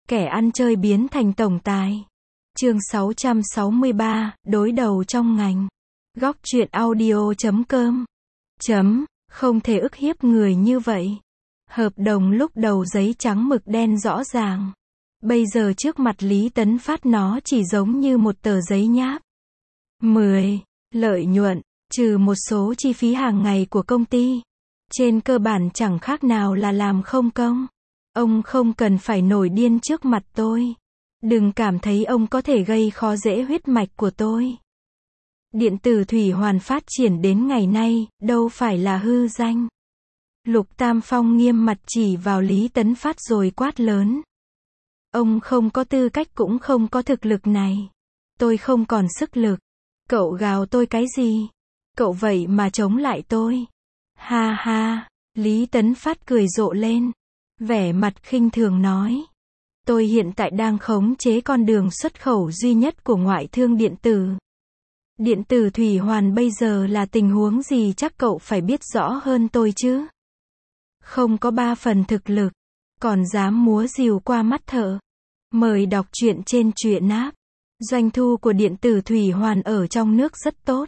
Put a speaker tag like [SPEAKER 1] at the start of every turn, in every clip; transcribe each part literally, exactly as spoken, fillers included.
[SPEAKER 1] Kẻ ăn chơi biến thành tổng tài. Chương sáu trăm sáu mươi ba, đối đầu trong ngành. Góc truyện audio chấm com. Chấm, không thể ức hiếp người như vậy. Hợp đồng lúc đầu giấy trắng mực đen rõ ràng. Bây giờ trước mặt Lý Tấn Phát nó chỉ giống như một tờ giấy nháp. mười. Lợi nhuận, trừ một số chi phí hàng ngày của công ty. Trên cơ bản chẳng khác nào là làm không công. Ông không cần phải nổi điên trước mặt tôi. Đừng cảm thấy ông có thể gây khó dễ huyết mạch của tôi. Điện tử Thủy Hoàn phát triển đến ngày nay, đâu phải là hư danh. Lục Tam Phong nghiêm mặt chỉ vào Lý Tấn Phát rồi quát lớn. Ông không có tư cách cũng không có thực lực này. Tôi không còn sức lực. Cậu gào tôi cái gì? Cậu vậy mà chống lại tôi. Ha ha, Lý Tấn Phát cười rộ lên. Vẻ mặt khinh thường nói. Tôi hiện tại đang khống chế con đường xuất khẩu duy nhất của ngoại thương điện tử. Điện tử Thủy Hoàn bây giờ là tình huống gì chắc cậu phải biết rõ hơn tôi chứ. Không có ba phần thực lực, còn dám múa rìu qua mắt thợ. Mời đọc truyện trên truyện app. Doanh thu của điện tử Thủy Hoàn ở trong nước rất tốt.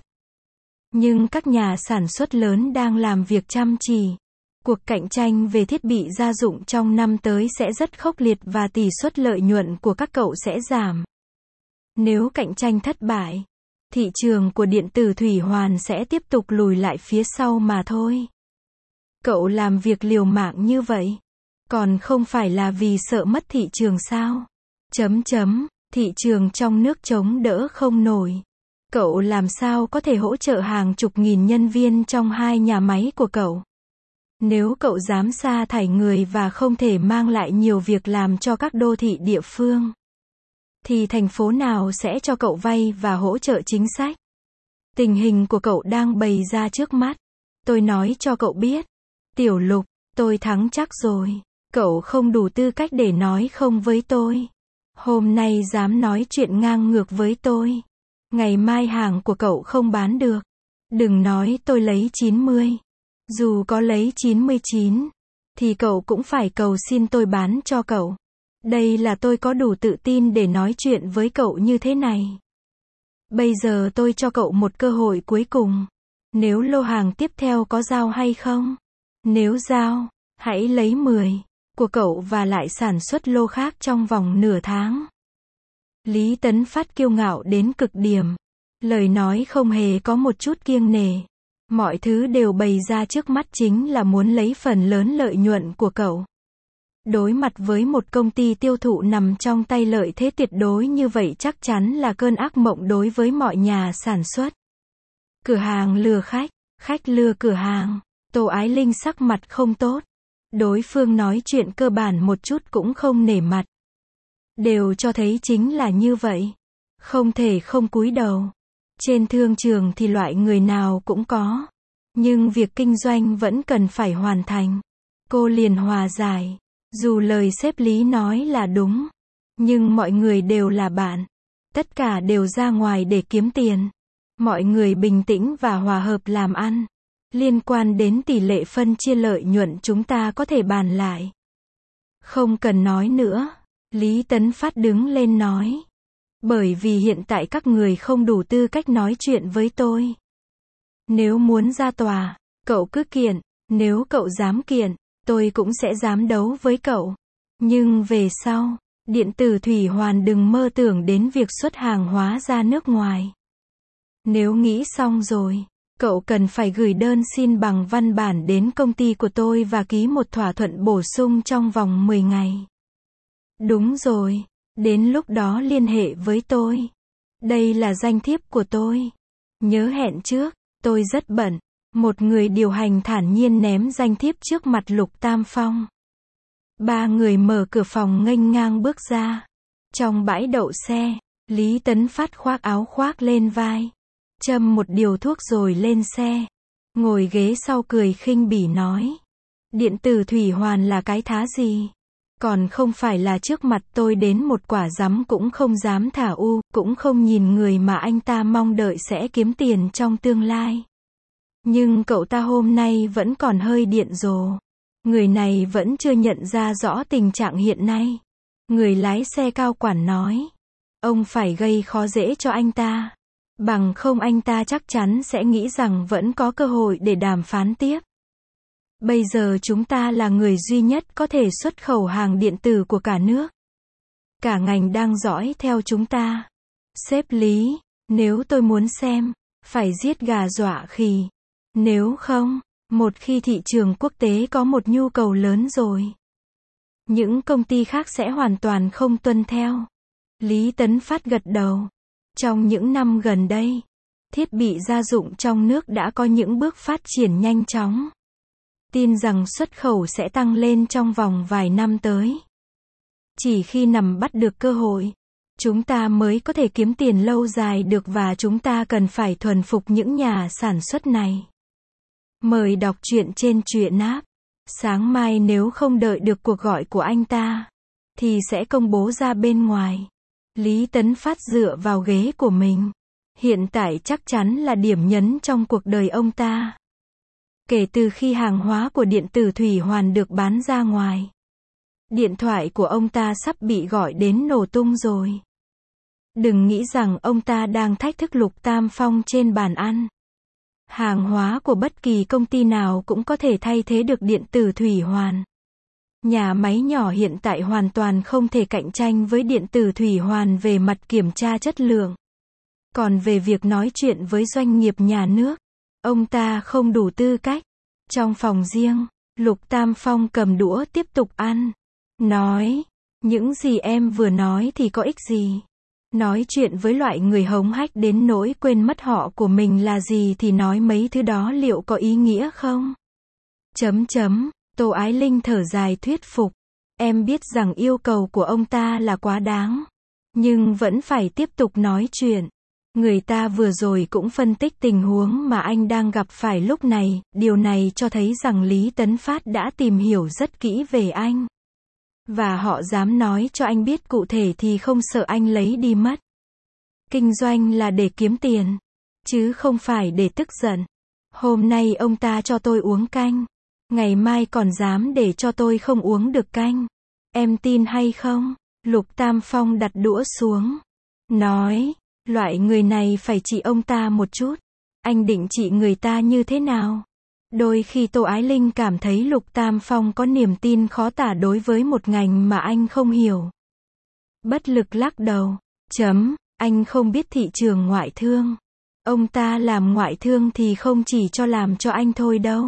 [SPEAKER 1] Nhưng các nhà sản xuất lớn đang làm việc chăm chỉ. Cuộc cạnh tranh về thiết bị gia dụng trong năm tới sẽ rất khốc liệt và tỷ suất lợi nhuận của các cậu sẽ giảm. Nếu cạnh tranh thất bại, thị trường của điện tử Thủy Hoàn sẽ tiếp tục lùi lại phía sau mà thôi. Cậu làm việc liều mạng như vậy, còn không phải là vì sợ mất thị trường sao? Chấm chấm, thị trường trong nước chống đỡ không nổi. Cậu làm sao có thể hỗ trợ hàng chục nghìn nhân viên trong hai nhà máy của cậu? Nếu cậu dám sa thải người và không thể mang lại nhiều việc làm cho các đô thị địa phương, thì thành phố nào sẽ cho cậu vay và hỗ trợ chính sách? Tình hình của cậu đang bày ra trước mắt. Tôi nói cho cậu biết. Tiểu Lục, tôi thắng chắc rồi. Cậu không đủ tư cách để nói không với tôi. Hôm nay dám nói chuyện ngang ngược với tôi. Ngày mai hàng của cậu không bán được. Đừng nói tôi lấy chín mươi. Dù có lấy chín mươi chín, thì cậu cũng phải cầu xin tôi bán cho cậu. Đây là tôi có đủ tự tin để nói chuyện với cậu như thế này. Bây giờ tôi cho cậu một cơ hội cuối cùng. Nếu lô hàng tiếp theo có giao hay không? Nếu giao, hãy lấy mười của cậu và lại sản xuất lô khác trong vòng nửa tháng. Lý Tấn Phát kiêu ngạo đến cực điểm. Lời nói không hề có một chút kiêng nể. Mọi thứ đều bày ra trước mắt chính là muốn lấy phần lớn lợi nhuận của cậu. Đối mặt với một công ty tiêu thụ nằm trong tay lợi thế tuyệt đối như vậy chắc chắn là cơn ác mộng đối với mọi nhà sản xuất. Cửa hàng lừa khách, khách lừa cửa hàng. Tô Ái Linh sắc mặt không tốt. Đối phương nói chuyện cơ bản một chút cũng không nể mặt. Đều cho thấy chính là như vậy. Không thể không cúi đầu. Trên thương trường thì loại người nào cũng có. Nhưng việc kinh doanh vẫn cần phải hoàn thành. Cô liền hòa giải. Dù lời sếp Lý nói là đúng. Nhưng mọi người đều là bạn. Tất cả đều ra ngoài để kiếm tiền. Mọi người bình tĩnh và hòa hợp làm ăn. Liên quan đến tỷ lệ phân chia lợi nhuận chúng ta có thể bàn lại. Không cần nói nữa. Lý Tấn Phát đứng lên nói. Bởi vì hiện tại các người không đủ tư cách nói chuyện với tôi. Nếu muốn ra tòa, cậu cứ kiện. Nếu cậu dám kiện, tôi cũng sẽ dám đấu với cậu. Nhưng về sau, điện tử Thủy Hoàn đừng mơ tưởng đến việc xuất hàng hóa ra nước ngoài. Nếu nghĩ xong rồi, cậu cần phải gửi đơn xin bằng văn bản đến công ty của tôi và ký một thỏa thuận bổ sung trong vòng mười ngày. Đúng rồi, đến lúc đó liên hệ với tôi. Đây là danh thiếp của tôi. Nhớ hẹn trước, tôi rất bận. Một người điều hành thản nhiên ném danh thiếp trước mặt Lục Tam Phong. Ba người mở cửa phòng nghênh ngang bước ra. Trong bãi đậu xe, Lý Tấn Phát khoác áo khoác lên vai. Châm một điều thuốc rồi lên xe. Ngồi ghế sau cười khinh bỉ nói. Điện tử Thủy Hoàn là cái thá gì? Còn không phải là trước mặt tôi đến một quả rắm cũng không dám thả u, cũng không nhìn người mà anh ta mong đợi sẽ kiếm tiền trong tương lai. Nhưng cậu ta hôm nay vẫn còn hơi điện rồ. Người này vẫn chưa nhận ra rõ tình trạng hiện nay. Người lái xe cao quản nói. Ông phải gây khó dễ cho anh ta. Bằng không anh ta chắc chắn sẽ nghĩ rằng vẫn có cơ hội để đàm phán tiếp. Bây giờ chúng ta là người duy nhất có thể xuất khẩu hàng điện tử của cả nước. Cả ngành đang dõi theo chúng ta. Sếp Lý, nếu tôi muốn xem, phải giết gà dọa khỉ. Nếu không, một khi thị trường quốc tế có một nhu cầu lớn rồi, những công ty khác sẽ hoàn toàn không tuân theo. Lý Tấn Phát gật đầu. Trong những năm gần đây, thiết bị gia dụng trong nước đã có những bước phát triển nhanh chóng. Tin rằng xuất khẩu sẽ tăng lên trong vòng vài năm tới. Chỉ khi nắm bắt được cơ hội, chúng ta mới có thể kiếm tiền lâu dài được và chúng ta cần phải thuần phục những nhà sản xuất này. Mời đọc truyện trên truyện app. Sáng mai nếu không đợi được cuộc gọi của anh ta, thì sẽ công bố ra bên ngoài. Lý Tấn Phát dựa vào ghế của mình. Hiện tại chắc chắn là điểm nhấn trong cuộc đời ông ta. Kể từ khi hàng hóa của điện tử Thủy Hoàn được bán ra ngoài, điện thoại của ông ta sắp bị gọi đến nổ tung rồi. Đừng nghĩ rằng ông ta đang thách thức Lục Tam Phong trên bàn ăn. Hàng hóa của bất kỳ công ty nào cũng có thể thay thế được điện tử Thủy Hoàn. Nhà máy nhỏ hiện tại hoàn toàn không thể cạnh tranh với điện tử Thủy Hoàn về mặt kiểm tra chất lượng. Còn về việc nói chuyện với doanh nghiệp nhà nước, ông ta không đủ tư cách. Trong phòng riêng, Lục Tam Phong cầm đũa tiếp tục ăn. Nói, những gì em vừa nói thì có ích gì? Nói chuyện với loại người hống hách đến nỗi quên mất họ của mình là gì thì nói mấy thứ đó liệu có ý nghĩa không? Chấm chấm, Tô Ái Linh thở dài thuyết phục. Em biết rằng yêu cầu của ông ta là quá đáng, nhưng vẫn phải tiếp tục nói chuyện. Người ta vừa rồi cũng phân tích tình huống mà anh đang gặp phải lúc này, điều này cho thấy rằng Lý Tấn Phát đã tìm hiểu rất kỹ về anh. Và họ dám nói cho anh biết cụ thể thì không sợ anh lấy đi mất. Kinh doanh là để kiếm tiền, chứ không phải để tức giận. Hôm nay ông ta cho tôi uống canh, ngày mai còn dám để cho tôi không uống được canh. Em tin hay không? Lục Tam Phong đặt đũa xuống. Nói, loại người này phải trị ông ta một chút. Anh định trị người ta như thế nào? Đôi khi Tô Ái Linh cảm thấy Lục Tam Phong có niềm tin khó tả đối với một ngành mà anh không hiểu. Bất lực lắc đầu. Chấm, anh không biết thị trường ngoại thương. Ông ta làm ngoại thương thì không chỉ cho làm cho anh thôi đâu.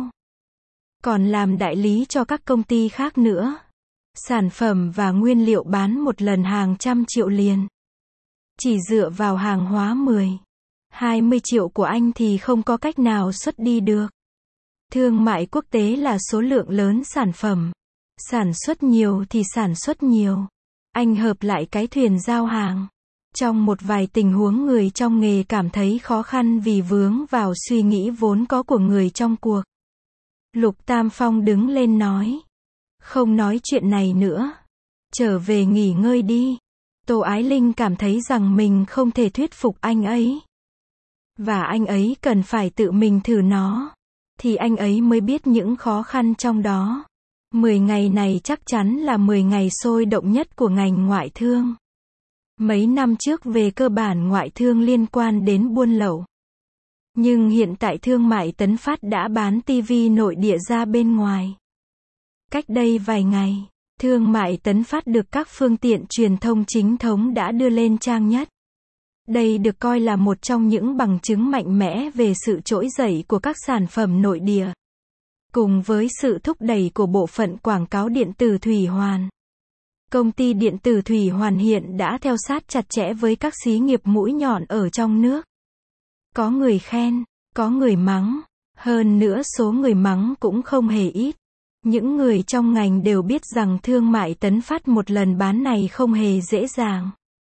[SPEAKER 1] Còn làm đại lý cho các công ty khác nữa. Sản phẩm và nguyên liệu bán một lần hàng trăm triệu liền. Chỉ dựa vào hàng hóa mười, hai mươi triệu của anh thì không có cách nào xuất đi được. Thương mại quốc tế là số lượng lớn sản phẩm. Sản xuất nhiều thì sản xuất nhiều. Anh hợp lại cái thuyền giao hàng. Trong một vài tình huống người trong nghề cảm thấy khó khăn vì vướng vào suy nghĩ vốn có của người trong cuộc. Lục Tam Phong đứng lên nói. Không nói chuyện này nữa. Trở về nghỉ ngơi đi. Tô Ái Linh cảm thấy rằng mình không thể thuyết phục anh ấy. Và anh ấy cần phải tự mình thử nó. Thì anh ấy mới biết những khó khăn trong đó. Mười ngày này chắc chắn là mười ngày sôi động nhất của ngành ngoại thương. Mấy năm trước về cơ bản ngoại thương liên quan đến buôn lậu. Nhưng hiện tại Thương mại Tấn Phát đã bán tivi nội địa ra bên ngoài. Cách đây vài ngày, Thương mại Tấn Phát được các phương tiện truyền thông chính thống đã đưa lên trang nhất. Đây được coi là một trong những bằng chứng mạnh mẽ về sự trỗi dậy của các sản phẩm nội địa. Cùng với sự thúc đẩy của bộ phận quảng cáo điện tử Thủy Hoàn. Công ty điện tử Thủy Hoàn hiện đã theo sát chặt chẽ với các xí nghiệp mũi nhọn ở trong nước. Có người khen, có người mắng. Hơn nữa số người mắng cũng không hề ít. Những người trong ngành đều biết rằng Thương mại Tấn Phát một lần bán này không hề dễ dàng.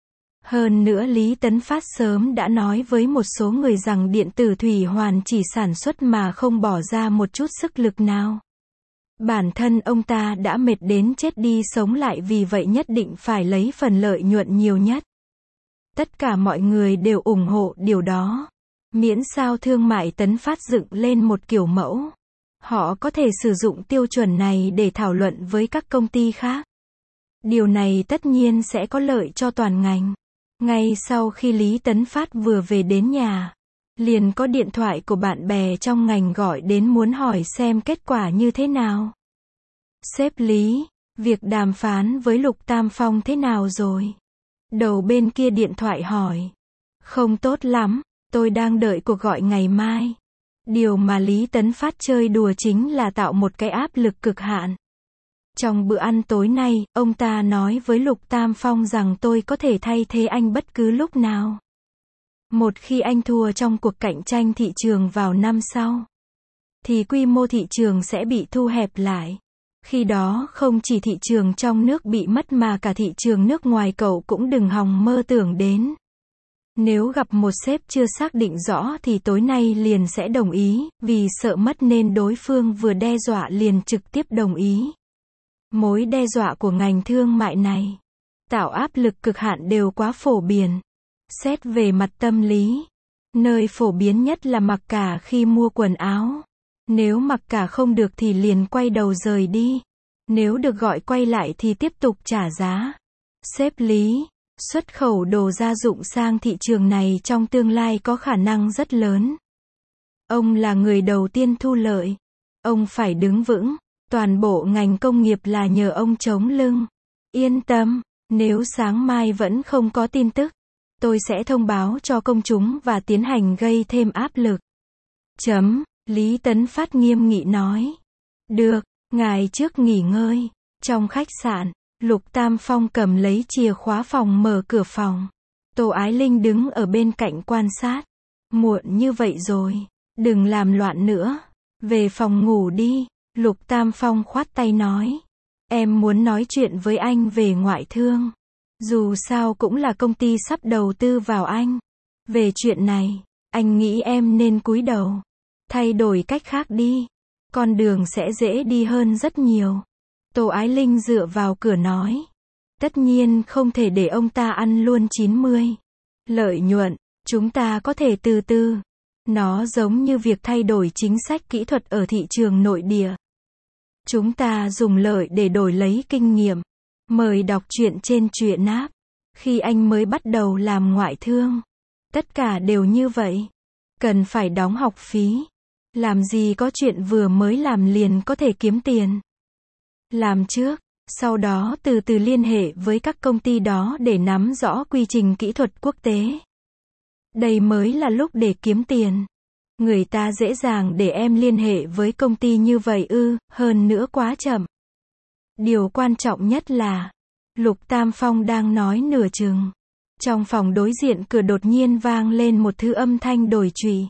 [SPEAKER 1] Hơn nữa Lý Tấn Phát sớm đã nói với một số người rằng điện tử Thủy Hoàn chỉ sản xuất mà không bỏ ra một chút sức lực nào. Bản thân ông ta đã mệt đến chết đi sống lại vì vậy nhất định phải lấy phần lợi nhuận nhiều nhất. Tất cả mọi người đều ủng hộ điều đó. Miễn sao Thương mại Tấn Phát dựng lên một kiểu mẫu. Họ có thể sử dụng tiêu chuẩn này để thảo luận với các công ty khác. Điều này tất nhiên sẽ có lợi cho toàn ngành. Ngay sau khi Lý Tấn Phát vừa về đến nhà, liền có điện thoại của bạn bè trong ngành gọi đến muốn hỏi xem kết quả như thế nào. Sếp Lý, việc đàm phán với Lục Tam Phong thế nào rồi? Đầu bên kia điện thoại hỏi. Không tốt lắm, tôi đang đợi cuộc gọi ngày mai. Điều mà Lý Tấn Phát chơi đùa chính là tạo một cái áp lực cực hạn. Trong bữa ăn tối nay, ông ta nói với Lục Tam Phong rằng tôi có thể thay thế anh bất cứ lúc nào. Một khi anh thua trong cuộc cạnh tranh thị trường vào năm sau, thì quy mô thị trường sẽ bị thu hẹp lại. Khi đó không chỉ thị trường trong nước bị mất mà cả thị trường nước ngoài cậu cũng đừng hòng mơ tưởng đến. Nếu gặp một sếp chưa xác định rõ thì tối nay liền sẽ đồng ý, vì sợ mất nên đối phương vừa đe dọa liền trực tiếp đồng ý. Mối đe dọa của ngành thương mại này, tạo áp lực cực hạn đều quá phổ biến. Xét về mặt tâm lý, nơi phổ biến nhất là mặc cả khi mua quần áo. Nếu mặc cả không được thì liền quay đầu rời đi. Nếu được gọi quay lại thì tiếp tục trả giá. Sếp Lý, xuất khẩu đồ gia dụng sang thị trường này trong tương lai có khả năng rất lớn. Ông là người đầu tiên thu lợi. Ông phải đứng vững. Toàn bộ ngành công nghiệp là nhờ ông chống lưng. Yên tâm, nếu sáng mai vẫn không có tin tức, tôi sẽ thông báo cho công chúng và tiến hành gây thêm áp lực. Chấm, Lý Tấn Phát nghiêm nghị nói. Được, ngài trước nghỉ ngơi. Trong khách sạn, Lục Tam Phong cầm lấy chìa khóa phòng mở cửa phòng. Tô Ái Linh đứng ở bên cạnh quan sát. Muộn như vậy rồi, đừng làm loạn nữa. Về phòng ngủ đi. Lục Tam Phong khoát tay nói. Em muốn nói chuyện với anh về ngoại thương. Dù sao cũng là công ty sắp đầu tư vào anh. Về chuyện này, anh nghĩ em nên cúi đầu. Thay đổi cách khác đi. Con đường sẽ dễ đi hơn rất nhiều. Tô Ái Linh dựa vào cửa nói. Tất nhiên không thể để ông ta ăn luôn chín mươi. Lợi nhuận, chúng ta có thể từ từ. Nó giống như việc thay đổi chính sách kỹ thuật ở thị trường nội địa. Chúng ta dùng lợi để đổi lấy kinh nghiệm. Mời đọc truyện trên truyện app. Khi anh mới bắt đầu làm ngoại thương, tất cả đều như vậy. Cần phải đóng học phí. Làm gì có chuyện vừa mới làm liền có thể kiếm tiền. Làm trước, sau đó từ từ liên hệ với các công ty đó để nắm rõ quy trình kỹ thuật quốc tế. Đây mới là lúc để kiếm tiền. Người ta dễ dàng để em liên hệ với công ty như vậy ư, hơn nữa quá chậm. Điều quan trọng nhất là, Lục Tam Phong đang nói nửa chừng. Trong phòng đối diện cửa đột nhiên vang lên một thứ âm thanh đồi trụy.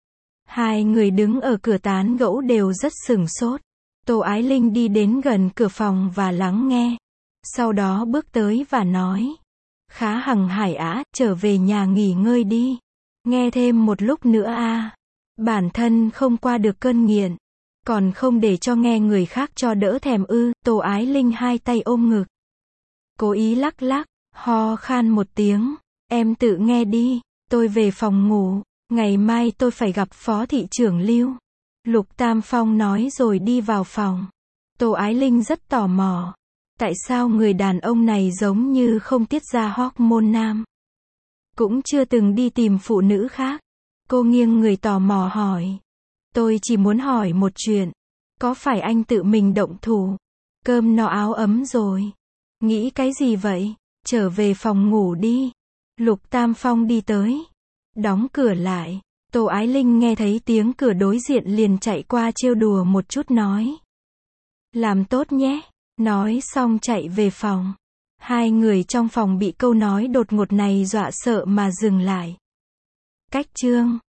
[SPEAKER 1] Hai người đứng ở cửa tán gẫu đều rất sửng sốt. Tô Ái Linh đi đến gần cửa phòng và lắng nghe. Sau đó bước tới và nói. Khá hằng hải á, trở về nhà nghỉ ngơi đi. Nghe thêm một lúc nữa a. Bản thân không qua được cơn nghiện. Còn không để cho nghe người khác cho đỡ thèm ư. Tô Ái Linh hai tay ôm ngực. Cố ý lắc lắc, ho khan một tiếng. Em tự nghe đi, tôi về phòng ngủ. Ngày mai tôi phải gặp phó thị trưởng Lưu. Lục Tam Phong nói rồi đi vào phòng. Tô Ái Linh rất tò mò. Tại sao người đàn ông này giống như không tiết ra hormone nam? Cũng chưa từng đi tìm phụ nữ khác. Cô nghiêng người tò mò hỏi. Tôi chỉ muốn hỏi một chuyện. Có phải anh tự mình động thủ? Cơm no áo ấm rồi. Nghĩ cái gì vậy? Trở về phòng ngủ đi. Lục Tam Phong đi tới. Đóng cửa lại. Tô Ái Linh nghe thấy tiếng cửa đối diện liền chạy qua trêu đùa một chút nói. Làm tốt nhé. Nói xong chạy về phòng. Hai người trong phòng bị câu nói đột ngột này dọa sợ mà dừng lại. Cách chương